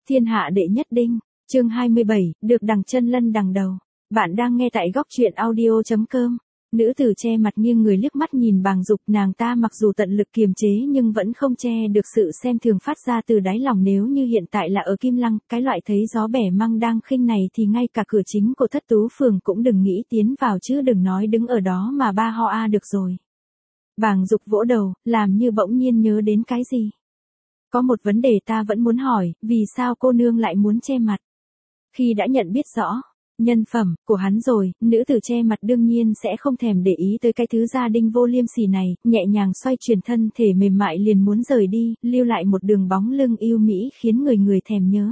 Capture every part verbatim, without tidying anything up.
Thiên hạ đệ nhất đinh, chương hai mươi bảy, được đằng chân lân đằng đầu. Bạn đang nghe tại góc truyện audio chấm com. Nữ tử che mặt nghiêng người liếc mắt nhìn Bàng Dục, nàng ta mặc dù tận lực kiềm chế nhưng vẫn không che được sự xem thường phát ra từ đáy lòng. Nếu như hiện tại là ở Kim Lăng, cái loại thấy gió bẻ măng đang khinh này thì ngay cả cửa chính của Thất Tú phường cũng đừng nghĩ tiến vào chứ đừng nói đứng ở đó mà ba ho a được rồi. Bàng Dục vỗ đầu, làm như bỗng nhiên nhớ đến cái gì. Có một vấn đề ta vẫn muốn hỏi, vì sao cô nương lại muốn che mặt? Khi đã nhận biết rõ nhân phẩm của hắn rồi, nữ tử che mặt đương nhiên sẽ không thèm để ý tới cái thứ gia đinh vô liêm sỉ này, nhẹ nhàng xoay chuyển thân thể mềm mại liền muốn rời đi, lưu lại một đường bóng lưng yêu mỹ khiến người người thèm nhớ.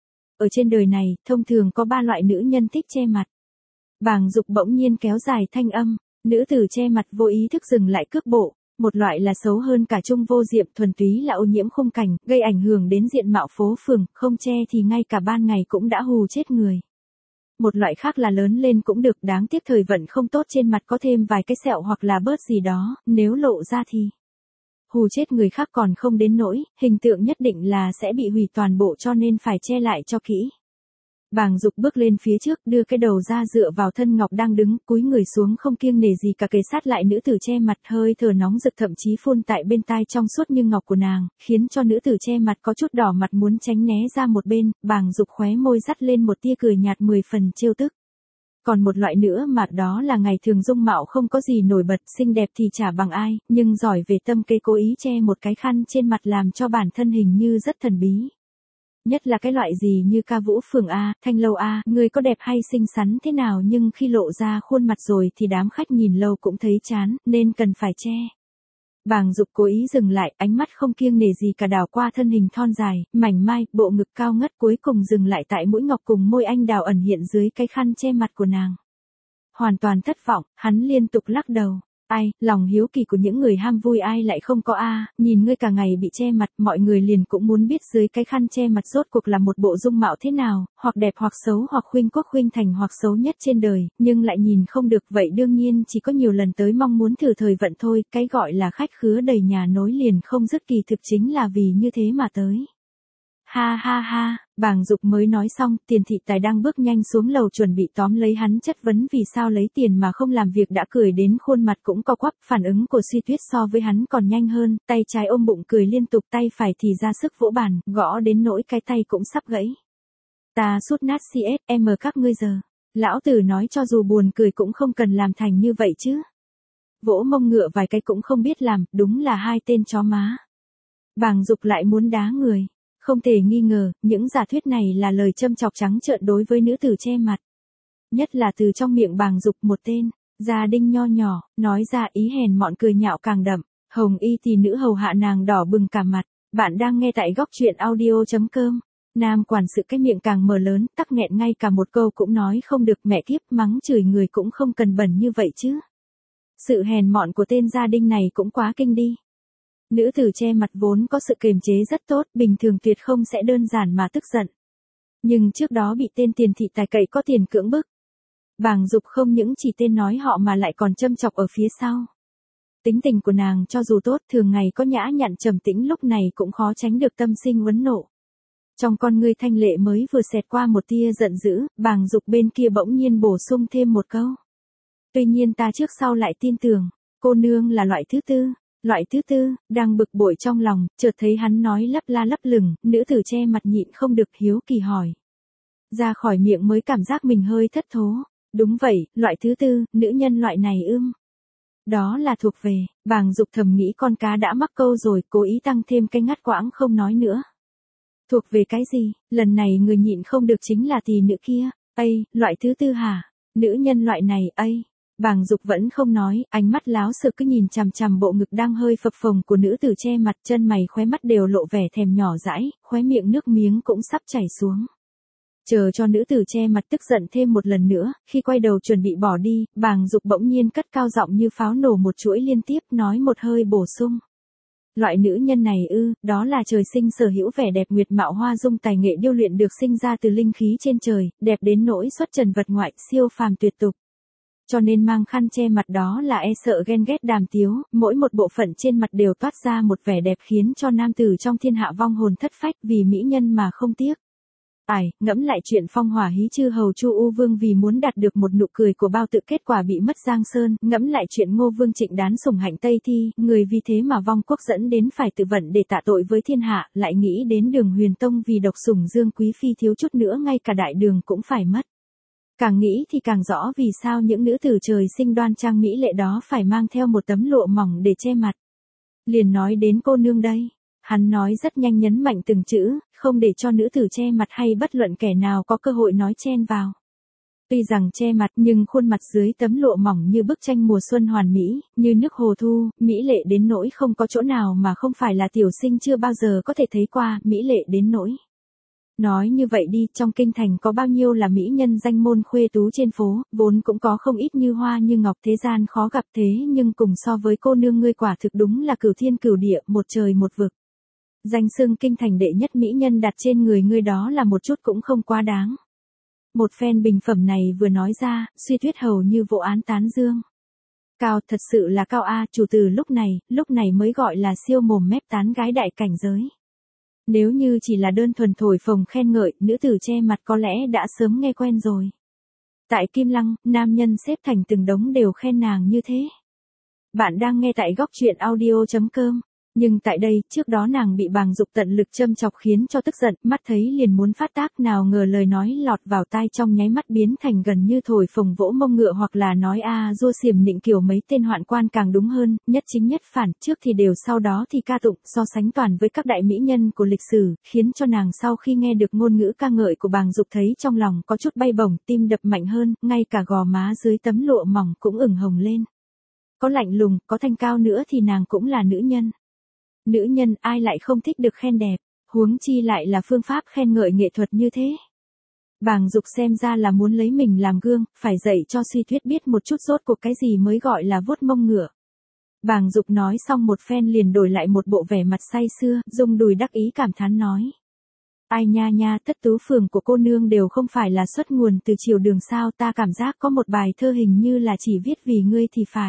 Ở trên đời này, thông thường có ba loại nữ nhân thích che mặt. Bàng Dục bỗng nhiên kéo dài thanh âm, nữ tử che mặt vô ý thức dừng lại cước bộ. Một loại là xấu hơn cả Trung Vô Diệm, thuần túy là ô nhiễm khung cảnh, gây ảnh hưởng đến diện mạo phố phường, không che thì ngay cả ban ngày cũng đã hù chết người. Một loại khác là lớn lên cũng được, đáng tiếc thời vận không tốt, trên mặt có thêm vài cái sẹo hoặc là bớt gì đó, nếu lộ ra thì hù chết người khác còn không đến nỗi, hình tượng nhất định là sẽ bị hủy toàn bộ, cho nên phải che lại cho kỹ. Bàng Dục bước lên phía trước, đưa cái đầu ra dựa vào thân ngọc đang đứng, cúi người xuống không kiêng nể gì cả, kề sát lại nữ tử che mặt, hơi thở nóng rực thậm chí phun tại bên tai trong suốt như ngọc của nàng, khiến cho nữ tử che mặt có chút đỏ mặt muốn tránh né ra một bên. Bàng Dục khóe môi dắt lên một tia cười nhạt mười phần trêu tức. Còn một loại nữa mà đó là ngày thường dung mạo không có gì nổi bật, xinh đẹp thì chả bằng ai, nhưng giỏi về tâm kế, cố ý che một cái khăn trên mặt làm cho bản thân hình như rất thần bí. Nhất là cái loại gì như ca vũ phường A, thanh lâu A, người có đẹp hay xinh xắn thế nào nhưng khi lộ ra khuôn mặt rồi thì đám khách nhìn lâu cũng thấy chán, nên cần phải che. Bàng Dục cố ý dừng lại, ánh mắt không kiêng nể gì cả đảo qua thân hình thon dài, mảnh mai, bộ ngực cao ngất, cuối cùng dừng lại tại mũi ngọc cùng môi anh đào ẩn hiện dưới cái khăn che mặt của nàng. Hoàn toàn thất vọng, hắn liên tục lắc đầu. Ai, lòng hiếu kỳ của những người ham vui ai lại không có a, nhìn ngươi cả ngày bị che mặt, mọi người liền cũng muốn biết dưới cái khăn che mặt rốt cuộc là một bộ dung mạo thế nào, hoặc đẹp hoặc xấu hoặc khuynh quốc khuynh thành hoặc xấu nhất trên đời, nhưng lại nhìn không được, vậy đương nhiên chỉ có nhiều lần tới mong muốn thử thời vận thôi, cái gọi là khách khứa đầy nhà nối liền không dứt, kỳ thực chính là vì như thế mà tới. Ha ha ha, Bàng Dục mới nói xong, Tiền Thị Tài đang bước nhanh xuống lầu chuẩn bị tóm lấy hắn chất vấn vì sao lấy tiền mà không làm việc đã cười đến khuôn mặt cũng co quắp, phản ứng của Suy Tuyết so với hắn còn nhanh hơn, tay trái ôm bụng cười liên tục, tay phải thì ra sức vỗ bàn, gõ đến nỗi cái tay cũng sắp gãy. Ta sút nát xê ét em các ngươi giờ. Lão tử nói cho dù buồn cười cũng không cần làm thành như vậy chứ. Vỗ mông ngựa vài cái cũng không biết làm, đúng là hai tên chó má. Bàng Dục lại muốn đá người. Không thể nghi ngờ, những giả thuyết này là lời châm chọc trắng trợn đối với nữ tử che mặt. Nhất là từ trong miệng Bàng Dục, một tên gia đinh nho nhỏ, nói ra ý hèn mọn cười nhạo càng đậm. Hồng y tỷ nữ hầu hạ nàng đỏ bừng cả mặt. Bạn đang nghe tại góc truyện audio chấm com. Nam quản sự cái miệng càng mở lớn, tắc nghẹn ngay cả một câu cũng nói không được, mẹ kiếp, mắng chửi người cũng không cần bẩn như vậy chứ. Sự hèn mọn của tên gia đinh này cũng quá kinh đi. Nữ tử che mặt vốn có sự kiềm chế rất tốt, bình thường tuyệt không sẽ đơn giản mà tức giận. Nhưng trước đó bị tên Tiền Thị Tài cậy có tiền cưỡng bức. Bàng Dục không những chỉ tên nói họ mà lại còn châm chọc ở phía sau. Tính tình của nàng cho dù tốt, thường ngày có nhã nhặn trầm tĩnh, lúc này cũng khó tránh được tâm sinh uấn nộ. Trong con ngươi thanh lệ mới vừa xẹt qua một tia giận dữ, Bàng Dục bên kia bỗng nhiên bổ sung thêm một câu. Tuy nhiên ta trước sau lại tin tưởng, cô nương là loại thứ tư. Loại thứ tư, đang bực bội trong lòng, chợt thấy hắn nói lắp la lắp lửng, nữ tử che mặt nhịn không được hiếu kỳ hỏi. Ra khỏi miệng mới cảm giác mình hơi thất thố. Đúng vậy, loại thứ tư, nữ nhân loại này ưm. Đó là thuộc về, Bàng Dục thầm nghĩ con cá đã mắc câu rồi, cố ý tăng thêm cái ngắt quãng không nói nữa. Thuộc về cái gì, lần này người nhịn không được chính là tỷ nữ kia, ây, loại thứ tư hả, nữ nhân loại này, ây. Bàng Dục vẫn không nói, ánh mắt láo sợ cứ nhìn chằm chằm bộ ngực đang hơi phập phồng của nữ tử che mặt, chân mày khóe mắt đều lộ vẻ thèm nhỏ dãi, khóe miệng nước miếng cũng sắp chảy xuống. Chờ cho nữ tử che mặt tức giận thêm một lần nữa, khi quay đầu chuẩn bị bỏ đi, Bàng Dục bỗng nhiên cất cao giọng như pháo nổ một chuỗi liên tiếp, nói một hơi bổ sung. Loại nữ nhân này ư, đó là trời sinh sở hữu vẻ đẹp nguyệt mạo hoa dung, tài nghệ điêu luyện được sinh ra từ linh khí trên trời, đẹp đến nỗi xuất trần vật ngoại, siêu phàm tuyệt tục. Cho nên mang khăn che mặt đó là e sợ ghen ghét đàm tiếu, mỗi một bộ phận trên mặt đều toát ra một vẻ đẹp khiến cho nam tử trong thiên hạ vong hồn thất phách, vì mỹ nhân mà không tiếc. Ải, ngẫm lại chuyện phong hỏa hí chư hầu Chu U Vương vì muốn đạt được một nụ cười của bao tự kết quả bị mất Giang Sơn, ngẫm lại chuyện Ngô Vương Trịnh đán sủng hạnh Tây Thi, người vì thế mà vong quốc dẫn đến phải tự vận để tạ tội với thiên hạ, lại nghĩ đến Đường Huyền Tông vì độc sủng Dương Quý Phi thiếu chút nữa ngay cả đại đường cũng phải mất. Càng nghĩ thì càng rõ vì sao những nữ tử trời sinh đoan trang mỹ lệ đó phải mang theo một tấm lụa mỏng để che mặt. Liền nói đến cô nương đây. Hắn nói rất nhanh nhấn mạnh từng chữ, không để cho nữ tử che mặt hay bất luận kẻ nào có cơ hội nói chen vào. Tuy rằng che mặt nhưng khuôn mặt dưới tấm lụa mỏng như bức tranh mùa xuân hoàn mỹ, như nước hồ thu, mỹ lệ đến nỗi không có chỗ nào mà không phải là tiểu sinh chưa bao giờ có thể thấy qua, mỹ lệ đến nỗi. Nói như vậy đi, trong kinh thành có bao nhiêu là mỹ nhân danh môn khuê tú trên phố, vốn cũng có không ít như hoa như ngọc thế gian khó gặp thế nhưng cùng so với cô nương ngươi quả thực đúng là cửu thiên cửu địa, một trời một vực. Danh xưng kinh thành đệ nhất mỹ nhân đặt trên người ngươi đó là một chút cũng không quá đáng. Một phen bình phẩm này vừa nói ra, Suy Tuyết hầu như vỗ án tán dương. Cao, thật sự là cao a, chủ từ lúc này, lúc này mới gọi là siêu mồm mép tán gái đại cảnh giới. Nếu như chỉ là đơn thuần thổi phồng khen ngợi, nữ tử che mặt có lẽ đã sớm nghe quen rồi. Tại Kim Lăng, nam nhân xếp thành từng đống đều khen nàng như thế. Bạn đang nghe tại góc truyện audio chấm com. Nhưng tại đây, trước đó nàng bị Bàng Dục tận lực châm chọc khiến cho tức giận, mắt thấy liền muốn phát tác, nào ngờ lời nói lọt vào tai trong nháy mắt biến thành gần như thổi phồng vỗ mông ngựa hoặc là nói a dua xiềm nịnh kiểu mấy tên hoạn quan càng đúng hơn, nhất chính nhất phản, trước thì đều sau đó thì ca tụng, so sánh toàn với các đại mỹ nhân của lịch sử, khiến cho nàng sau khi nghe được ngôn ngữ ca ngợi của Bàng Dục thấy trong lòng có chút bay bổng, tim đập mạnh hơn, ngay cả gò má dưới tấm lụa mỏng cũng ửng hồng lên. Có lạnh lùng, có thanh cao nữa thì nàng cũng là nữ nhân. Nữ nhân ai lại không thích được khen đẹp, huống chi lại là phương pháp khen ngợi nghệ thuật như thế. Bàng Dục xem ra là muốn lấy mình làm gương, phải dạy cho Suy Tuyết biết một chút rốt cuộc cái gì mới gọi là vuốt mông ngựa. Bàng Dục nói xong một phen liền đổi lại một bộ vẻ mặt say sưa, rung đùi đắc ý cảm thán nói. Ai nha nha, tất tứ phường của cô nương đều không phải là xuất nguồn từ triều đường sao, ta cảm giác có một bài thơ hình như là chỉ viết vì ngươi thì phải.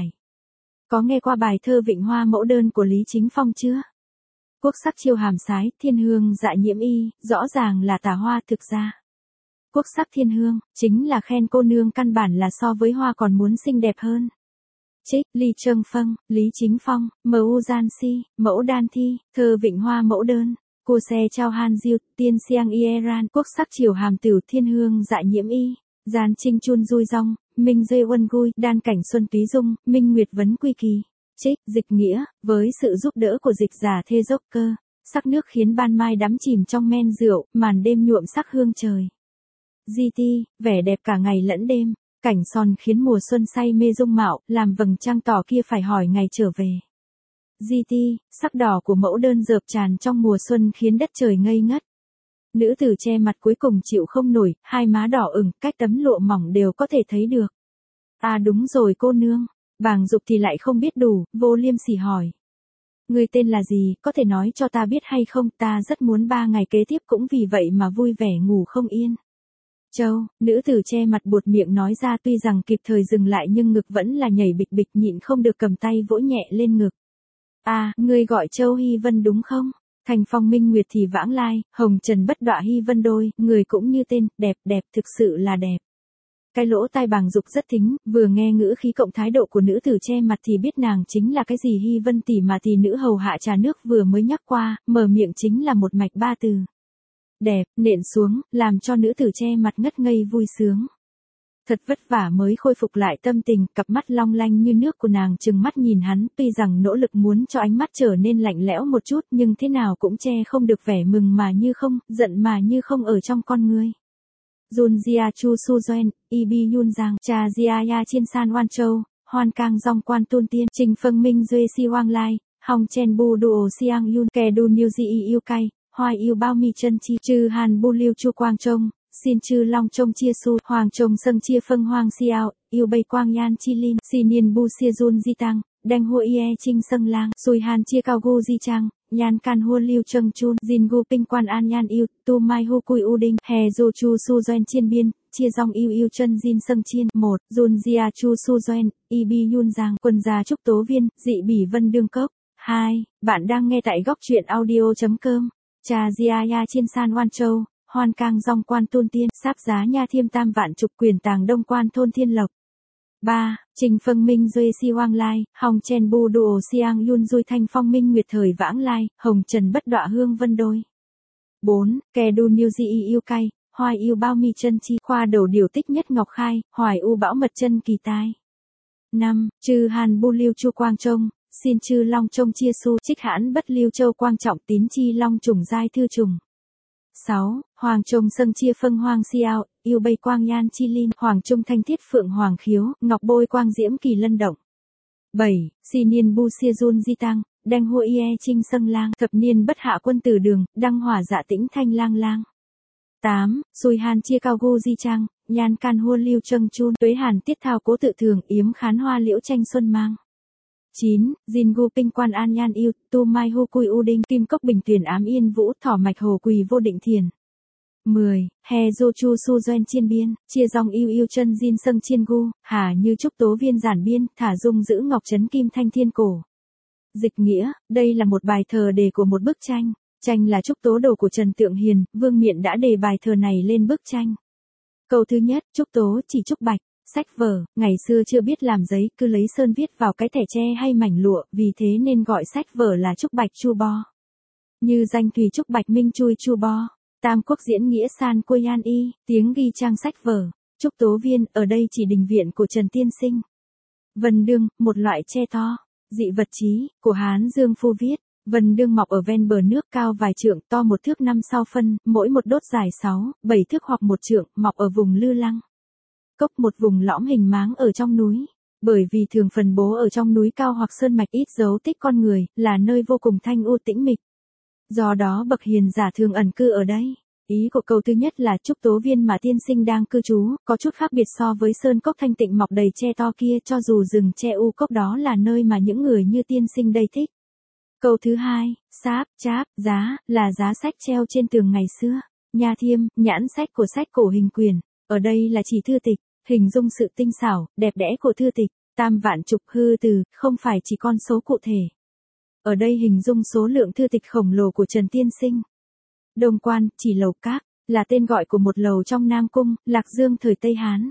Có nghe qua bài thơ Vịnh Hoa mẫu đơn của Lý Chính Phong chưa? Quốc sắc chiêu hàm sái, thiên hương dạ nhiễm y, rõ ràng là tà hoa thực ra. Quốc sắc thiên hương, chính là khen cô nương căn bản là so với hoa còn muốn xinh đẹp hơn. Trích, Ly Trâng Phâng, Lý Chính Phong, Mu Gian Si, Mẫu Đan Thi, thơ Vịnh Hoa mẫu đơn, cô xe trao Han Diêu, tiên siang Iran, quốc sắc chiều hàm tử thiên hương dạ nhiễm y, gian trinh chun dui rong. Minh Dê Uân Gui, đan cảnh Xuân Túy Dung, Minh Nguyệt Vấn Quy Kỳ. Trích, dịch nghĩa, với sự giúp đỡ của dịch giả thê dốc cơ, sắc nước khiến ban mai đắm chìm trong men rượu, màn đêm nhuộm sắc hương trời. Di ti, vẻ đẹp cả ngày lẫn đêm, cảnh son khiến mùa xuân say mê dung mạo, làm vầng trăng tỏ kia phải hỏi ngày trở về. Di ti, sắc đỏ của mẫu đơn dợp tràn trong mùa xuân khiến đất trời ngây ngất. Nữ tử che mặt cuối cùng chịu không nổi, hai má đỏ ửng, cách tấm lụa mỏng đều có thể thấy được. À đúng rồi cô nương, Bàng Dục thì lại không biết đủ, vô liêm sỉ hỏi. Người tên là gì, có thể nói cho ta biết hay không, ta rất muốn ba ngày kế tiếp cũng vì vậy mà vui vẻ ngủ không yên. Châu, nữ tử che mặt buột miệng nói ra tuy rằng kịp thời dừng lại nhưng ngực vẫn là nhảy bịch bịch nhịn không được cầm tay vỗ nhẹ lên ngực. À, ngươi gọi Châu Hy Vân đúng không? Thành phong minh nguyệt thì vãng lai, hồng trần bất đọa Hy Vân đôi, người cũng như tên, đẹp đẹp thực sự là đẹp. Cái lỗ tai Bàng Dục rất thính, vừa nghe ngữ khí cộng thái độ của nữ tử che mặt thì biết nàng chính là cái gì Hy Vân tỷ mà tỷ nữ hầu hạ trà nước vừa mới nhắc qua, mở miệng chính là một mạch ba từ. Đẹp, nện xuống, làm cho nữ tử che mặt ngất ngây vui sướng. Thật vất vả mới khôi phục lại tâm tình, cặp mắt long lanh như nước của nàng trừng mắt nhìn hắn, tuy rằng nỗ lực muốn cho ánh mắt trở nên lạnh lẽo một chút nhưng thế nào cũng che không được vẻ mừng mà như không, giận mà như không ở trong con ngươi. Jun Jia Chu Su Doen, Ibi Yun Giang, Cha Jia Ya Chiên San Wan Châu, Hoan Kang Dong Quan Tôn Tiên, Trình Phân Minh Duy Si Wang Lai, Hong Chen Bu Duo Siang Yun, Ke Du New Ji Yêu Cay, Hoài Yêu Bao Mi Chân Chi, Chư Hàn Bu Liêu Chu Quang Trông, Xin Chư Long Trông Chia Su, Hoàng Trông Sâng Chia Phân Hoang Xiao, Yêu Bay Quang Yan Chi Lin, Xin Niên Bu Xia Jun Di Tăng, Đanh Hua Ie Trinh Sâng Lang, Sùi Hàn Chia Cao Gu Di Trang. Nhan Can Hua Liêu Trâng Chun, Jin Gu Ping Quan An Nhan Yêu, Tu Mai Hu Cui U Đinh, Hè Du Chu Su Doen Chiên Biên, Chia Dong Yêu Yêu Chân Jin Sâng Chiên, một, Jun Jia Chu Su Doen, Ibi Yun Giang, Quân gia Trúc Tố Viên, Dị Bỉ Vân Đương Cốc, hai, bạn đang nghe tại góc truyện audio chấm com, Cha Jia Ya Chiên San Wan Châu, hoan cang dong quan tôn tiên, sáp giá nha thiêm tam vạn trục quyền tàng đông quan thôn thiên lộc. ba. Trình phân minh duê si hoang lai, hồng chen bu đùa siang yun dui thanh phong minh nguyệt thời vãng lai, hồng trần bất đọa hương vân đôi. bốn. Kè đu niu di yêu cay, hoài yêu bao mi chân chi, khoa đầu điều tích nhất ngọc khai, hoài u bão mật chân kỳ tai. năm. Chư hàn bu liêu chu quang trông, xin chư long trông chia su, trích hãn bất liêu châu quang trọng tín chi long trùng giai thư trùng. sáu. Hoàng trông sâng chia phân hoang xiao, yêu bay quang nhan chi linh, hoàng trung thanh thiết phượng hoàng khiếu, ngọc bôi quang diễm kỳ lân động. bảy. Si niên bu xia run di tăng, đanh hua ie trinh sâng lang, thập niên bất hạ quân tử đường, đăng hỏa dạ tĩnh thanh lang lang. tám. Xui hàn chia cao gu di trang, nhan can hua liêu trâng chun, tuế hàn tiết thao cố tự thường, yếm khán hoa liễu tranh xuân mang. chín. Jin gu pinh quan an nhan yêu, tu mai hu cui u đinh, kim cốc bình tuyển ám yên vũ, thỏ mạch hồ quỳ vô định thiền. mười. He dô chu su doen chiên biên, chia dòng yêu yêu chân jin sâng chiên gu, hà như trúc tố viên giản biên, thả dung giữ ngọc trấn kim thanh thiên cổ. Dịch nghĩa, đây là một bài thờ đề của một bức tranh. Tranh là trúc tố đồ của Trần Tượng Hiền, Vương Miện đã đề bài thờ này lên bức tranh. Câu thứ nhất, trúc tố chỉ trúc bạch. Sách vở, ngày xưa chưa biết làm giấy, cứ lấy sơn viết vào cái thẻ tre hay mảnh lụa, vì thế nên gọi sách vở là trúc bạch chu bo. Như danh thùy trúc bạch minh chui chu bo. Tam quốc diễn nghĩa san quê an y, tiếng ghi trang sách vở. Trúc tố viên, ở đây chỉ đình viện của Trần Tiên Sinh. Vân đương, một loại tre to. Dị vật chí, của Hán Dương Phu viết. Vân đương mọc ở ven bờ nước cao vài trượng, to một thước năm sau phân, mỗi một đốt dài sáu, bảy thước hoặc một trượng, mọc ở vùng Lư Lăng. Cốc, một vùng lõm hình máng ở trong núi. Bởi vì thường phần bố ở trong núi cao hoặc sơn mạch ít dấu tích con người, là nơi vô cùng thanh u tĩnh mịch. Do đó bậc hiền giả thường ẩn cư ở đây. Ý của câu thứ nhất là trúc tố viên mà tiên sinh đang cư trú, có chút khác biệt so với sơn cốc thanh tịnh mọc đầy tre to kia, cho dù rừng tre u cốc đó là nơi mà những người như tiên sinh đây thích. Câu thứ hai, sáp, cháp, giá, là giá sách treo trên tường ngày xưa. Nha thiêm, nhãn sách của sách cổ hình quyền. Ở đây là chỉ thư tịch, hình dung sự tinh xảo, đẹp đẽ của thư tịch. Tam vạn trục hư từ, không phải chỉ con số cụ thể. Ở đây hình dung số lượng thư tịch khổng lồ của Trần Tiên Sinh. Đông Quan, chỉ lầu các, là tên gọi của một lầu trong Nam Cung, Lạc Dương thời Tây Hán.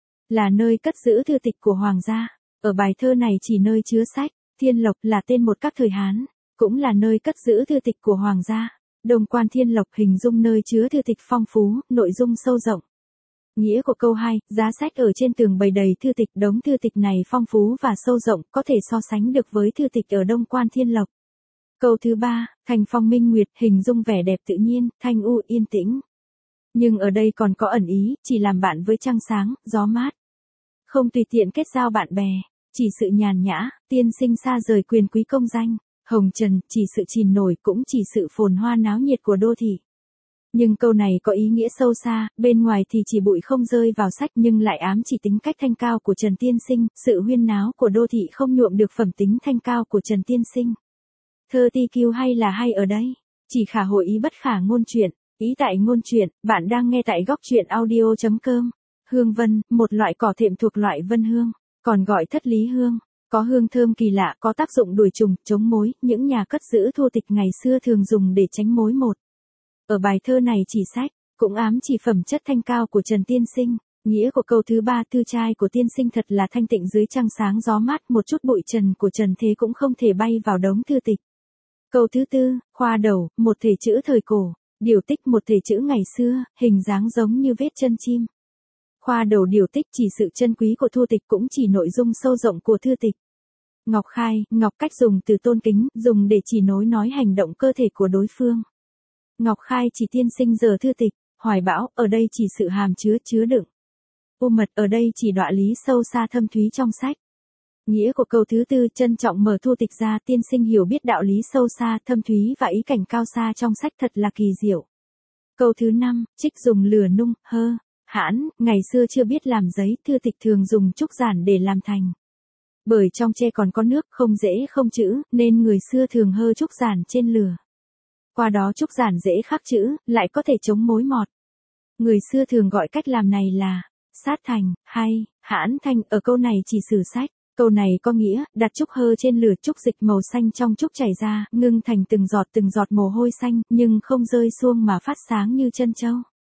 Là nơi cất giữ thư tịch của Hoàng gia. Ở bài thơ này chỉ nơi chứa sách. Thiên Lộc là tên một các thời Hán, cũng là nơi cất giữ thư tịch của Hoàng gia. Đông Quan Thiên Lộc hình dung nơi chứa thư tịch phong phú, nội dung sâu rộng. Nghĩa của câu hai, giá sách ở trên tường bày đầy thư tịch, đống thư tịch này phong phú và sâu rộng, có thể so sánh được với thư tịch ở Đông Quan Thiên Lộc. Câu thứ ba, thành phong minh nguyệt, hình dung vẻ đẹp tự nhiên, thanh u yên tĩnh. Nhưng ở đây còn có ẩn ý, chỉ làm bạn với trăng sáng, gió mát. Không tùy tiện kết giao bạn bè, chỉ sự nhàn nhã, tiên sinh xa rời quyền quý công danh. Hồng trần, chỉ sự chìm nổi, cũng chỉ sự phồn hoa náo nhiệt của đô thị. Nhưng câu này có ý nghĩa sâu xa, bên ngoài thì chỉ bụi không rơi vào sách nhưng lại ám chỉ tính cách thanh cao của Trần Tiên Sinh, sự huyên náo của đô thị không nhuộm được phẩm tính thanh cao của Trần Tiên Sinh. Thơ ti kiêu hay là hay ở đây, chỉ khả hội ý bất khả ngôn chuyện, ý tại ngôn chuyện, bạn đang nghe tại góc truyện audio chấm com. Hương vân, một loại cỏ thệm thuộc loại vân hương, còn gọi thất lý hương. Có hương thơm kỳ lạ, có tác dụng đuổi trùng, chống mối, những nhà cất giữ thu tịch ngày xưa thường dùng để tránh mối một. Ở bài thơ này chỉ sách, cũng ám chỉ phẩm chất thanh cao của Trần Tiên Sinh. Nghĩa của câu thứ ba, thư trai của tiên sinh thật là thanh tịnh dưới trăng sáng gió mát, một chút bụi trần của Trần thế cũng không thể bay vào đống thư tịch. Câu thứ tư, khoa đầu, một thể chữ thời cổ, điều tích một thể chữ ngày xưa, hình dáng giống như vết chân chim. Khoa đầu điều tích chỉ sự chân quý của thu tịch, cũng chỉ nội dung sâu rộng của thư tịch. Ngọc khai, ngọc cách dùng từ tôn kính, dùng để chỉ nối nói hành động cơ thể của đối phương. Ngọc khai chỉ tiên sinh giờ thư tịch. Hoài bão, ở đây chỉ sự hàm chứa, chứa đựng. U mật, ở đây chỉ đọa lý sâu xa thâm thúy trong sách. Nghĩa của câu thứ tư, trân trọng mở thu tịch ra, tiên sinh hiểu biết đạo lý sâu xa, thâm thúy và ý cảnh cao xa trong sách thật là kỳ diệu. Câu thứ năm, trích dùng lửa nung, hơ, hãn, ngày xưa chưa biết làm giấy, thư tịch thường dùng trúc giản để làm thành. Bởi trong tre còn có nước, không dễ không chữ, nên người xưa thường hơ trúc giản trên lửa. Qua đó trúc giản dễ khắc chữ, lại có thể chống mối mọt. Người xưa thường gọi cách làm này là sát thành, hay hãn thanh. Ở câu này chỉ sử sách. Câu này có nghĩa, đặt trúc hơ trên lửa, trúc dịch màu xanh trong trúc chảy ra, ngưng thành từng giọt từng giọt mồ hôi xanh, nhưng không rơi xuông mà phát sáng như chân châu.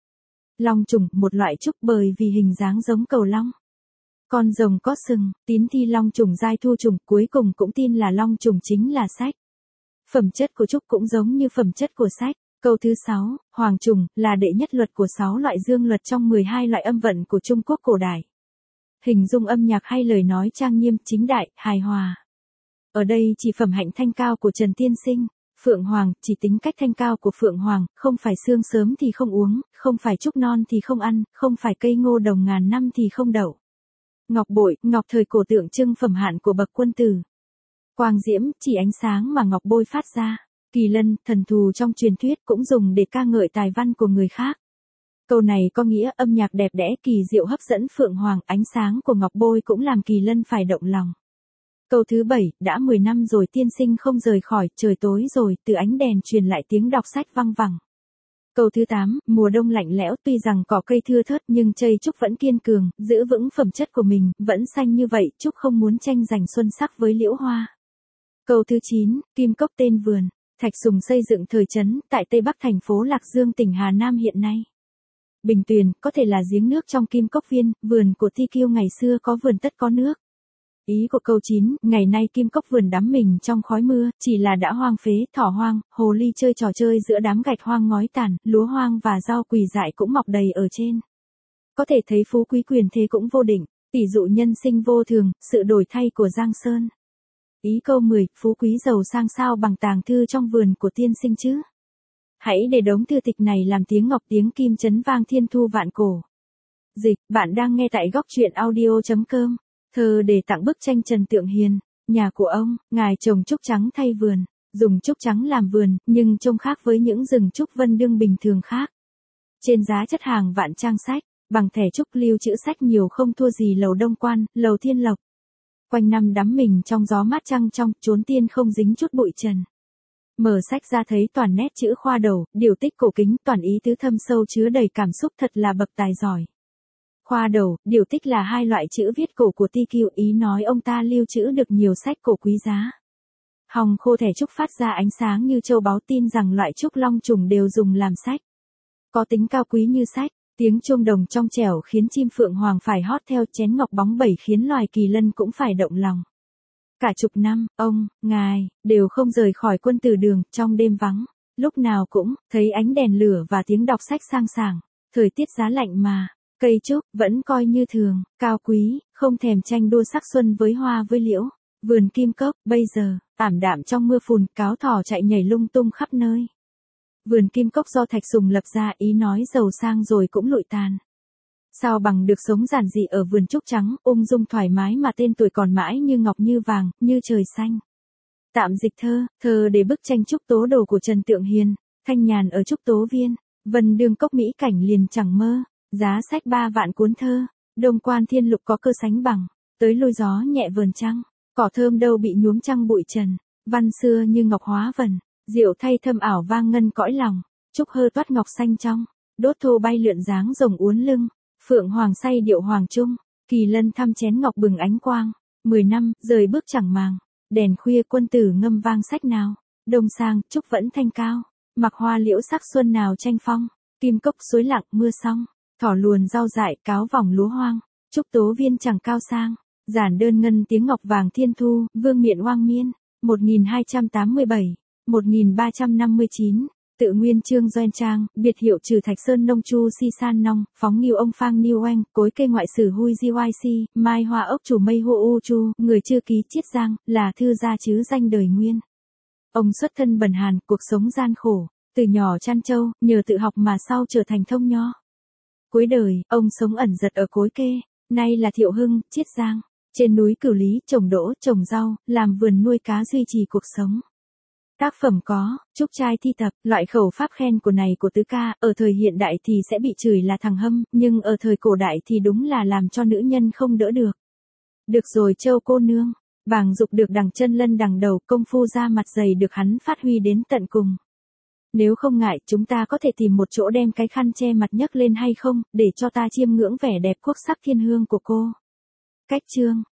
Long trùng, một loại trúc bởi vì hình dáng giống cầu long. Con rồng có sừng, tín thi long trùng giai thu trùng, cuối cùng cũng tin là long trùng chính là sách. Phẩm chất của trúc cũng giống như phẩm chất của sách. Câu thứ sáu, hoàng trùng, là đệ nhất luật của sáu loại dương luật trong mười hai loại âm vận của Trung Quốc cổ đại. Hình dung âm nhạc hay lời nói trang nghiêm, chính đại, hài hòa. Ở đây chỉ phẩm hạnh thanh cao của Trần Tiên Sinh. Phượng Hoàng, chỉ tính cách thanh cao của Phượng Hoàng, không phải sương sớm thì không uống, không phải trúc non thì không ăn, không phải cây ngô đồng ngàn năm thì không đậu. Ngọc bội, ngọc thời cổ tượng trưng phẩm hạn của bậc quân tử. Quang diễm, chỉ ánh sáng mà ngọc bôi phát ra. Kỳ lân, thần thù trong truyền thuyết cũng dùng để ca ngợi tài văn của người khác. Câu này có nghĩa âm nhạc đẹp đẽ kỳ diệu hấp dẫn Phượng Hoàng, ánh sáng của ngọc bôi cũng làm kỳ lân phải động lòng. Câu thứ bảy, đã mười năm rồi tiên sinh không rời khỏi, trời tối rồi, từ ánh đèn truyền lại tiếng đọc sách văng vẳng. Câu thứ tám, mùa đông lạnh lẽo, tuy rằng cỏ cây thưa thớt nhưng cây trúc vẫn kiên cường, giữ vững phẩm chất của mình, vẫn xanh như vậy, trúc không muốn tranh giành xuân sắc với liễu hoa. Câu thứ chín, kim cốc tên vườn. Thạch Sùng xây dựng thời trấn tại Tây Bắc thành phố Lạc Dương tỉnh Hà Nam hiện nay. Bình tuyền, có thể là giếng nước trong kim cốc viên, vườn của Ti Kiêu ngày xưa có vườn tất có nước. Ý của câu chín, ngày nay kim cốc vườn đắm mình trong khói mưa, chỉ là đã hoang phế, thỏ hoang, hồ ly chơi trò chơi giữa đám gạch hoang ngói tàn, lúa hoang và rau quỳ dại cũng mọc đầy ở trên. Có thể thấy phú quý quyền thế cũng vô định, tỷ dụ nhân sinh vô thường, sự đổi thay của Giang Sơn. Ý câu mười, phú quý giàu sang sao bằng tàng thư trong vườn của tiên sinh chứ. Hãy để đống thư tịch này làm tiếng ngọc tiếng kim chấn vang thiên thu vạn cổ. Dịch, bạn đang nghe tại góc truyện audio chấm com. Thơ để tặng bức tranh Trần Tượng Hiền. Nhà của ông, ngài trồng trúc trắng thay vườn, dùng trúc trắng làm vườn, nhưng trông khác với những rừng trúc vân đương bình thường khác. Trên giá chất hàng vạn trang sách, bằng thẻ trúc lưu trữ sách nhiều không thua gì lầu Đông Quan, lầu Thiên Lộc. Quanh năm đắm mình trong gió mát trăng trong, chốn tiên không dính chút bụi trần. Mở sách ra thấy toàn nét chữ khoa đầu, điều tích cổ kính, toàn ý tứ thâm sâu chứa đầy cảm xúc, thật là bậc tài giỏi. Khoa đầu, điều tích là hai loại chữ viết cổ của Ti Kiêu, ý nói ông ta lưu trữ được nhiều sách cổ quý giá. Hòng khô thẻ trúc phát ra ánh sáng như châu báu, tin rằng loại trúc long trùng đều dùng làm sách. Có tính cao quý như sách, tiếng chuông đồng trong trẻo khiến chim phượng hoàng phải hót theo, chén ngọc bóng bẩy khiến loài kỳ lân cũng phải động lòng. Cả chục năm, ông, ngài, đều không rời khỏi quân tử đường, trong đêm vắng, lúc nào cũng, thấy ánh đèn lửa và tiếng đọc sách sang sảng, thời tiết giá lạnh mà, cây trúc, vẫn coi như thường, cao quý, không thèm tranh đua sắc xuân với hoa với liễu, vườn kim cốc, bây giờ, ảm đạm trong mưa phùn, cáo thỏ chạy nhảy lung tung khắp nơi. Vườn kim cốc do Thạch Sùng lập ra, ý nói giàu sang rồi cũng lụi tàn. Sao bằng được sống giản dị ở vườn trúc trắng, ung dung thoải mái mà tên tuổi còn mãi như ngọc như vàng, như trời xanh. Tạm dịch thơ, thơ để bức tranh trúc tố đồ của Trần Tượng Hiền, thanh nhàn ở trúc tố viên, vân đương cốc mỹ cảnh liền chẳng mơ, giá sách ba vạn cuốn thơ, Đông Quan Thiên Lục có cơ sánh bằng, tới lôi gió nhẹ vườn trăng, cỏ thơm đâu bị nhuốm trăng bụi trần, văn xưa như ngọc hóa vần, diệu thay thâm ảo vang ngân cõi lòng, trúc hơ toát ngọc xanh trong, đốt thô bay lượn dáng rồng uốn lưng. Phượng Hoàng say điệu hoàng trung, kỳ lân thăm chén ngọc bừng ánh quang, mười năm, rời bước chẳng màng, đèn khuya quân tử ngâm vang sách nào, đông sang, trúc vẫn thanh cao, mặc hoa liễu sắc xuân nào tranh phong, kim cốc suối lặng mưa xong, thỏ luồn rau dại cáo vòng lúa hoang, trúc tố viên chẳng cao sang, giản đơn ngân tiếng ngọc vàng thiên thu, vương miện oang miên, một nghìn hai trăm tám mươi bảy, một nghìn ba trăm năm mươi chín. Tự nguyên Trương Doan Trang, biệt hiệu trừ Thạch Sơn Nông Chu Si San Nong, phóng nghiêu ông Phang Niu Oanh, cối cây ngoại sử Hui Di Y C, mai hoa ốc chủ mây hô u chu, người chưa ký Chiết Giang, là thư gia chứ danh đời nguyên. Ông xuất thân bần hàn, cuộc sống gian khổ, từ nhỏ chăn trâu, nhờ tự học mà sau trở thành thông nho. Cuối đời, ông sống ẩn giật ở Cối Kê, nay là Thiệu Hưng, Chiết Giang, trên núi Cửu Lý, trồng đỗ, trồng rau, làm vườn nuôi cá duy trì cuộc sống. Tác phẩm có, Trúc Trai thi tập, loại khẩu pháp khen của này của tứ ca, ở thời hiện đại thì sẽ bị chửi là thằng hâm, nhưng ở thời cổ đại thì đúng là làm cho nữ nhân không đỡ được. Được rồi Châu cô nương, Bàng Dục được đằng chân lân đằng đầu, công phu ra mặt dày được hắn phát huy đến tận cùng. Nếu không ngại, chúng ta có thể tìm một chỗ đem cái khăn che mặt nhấc lên hay không, để cho ta chiêm ngưỡng vẻ đẹp quốc sắc thiên hương của cô. Cách chương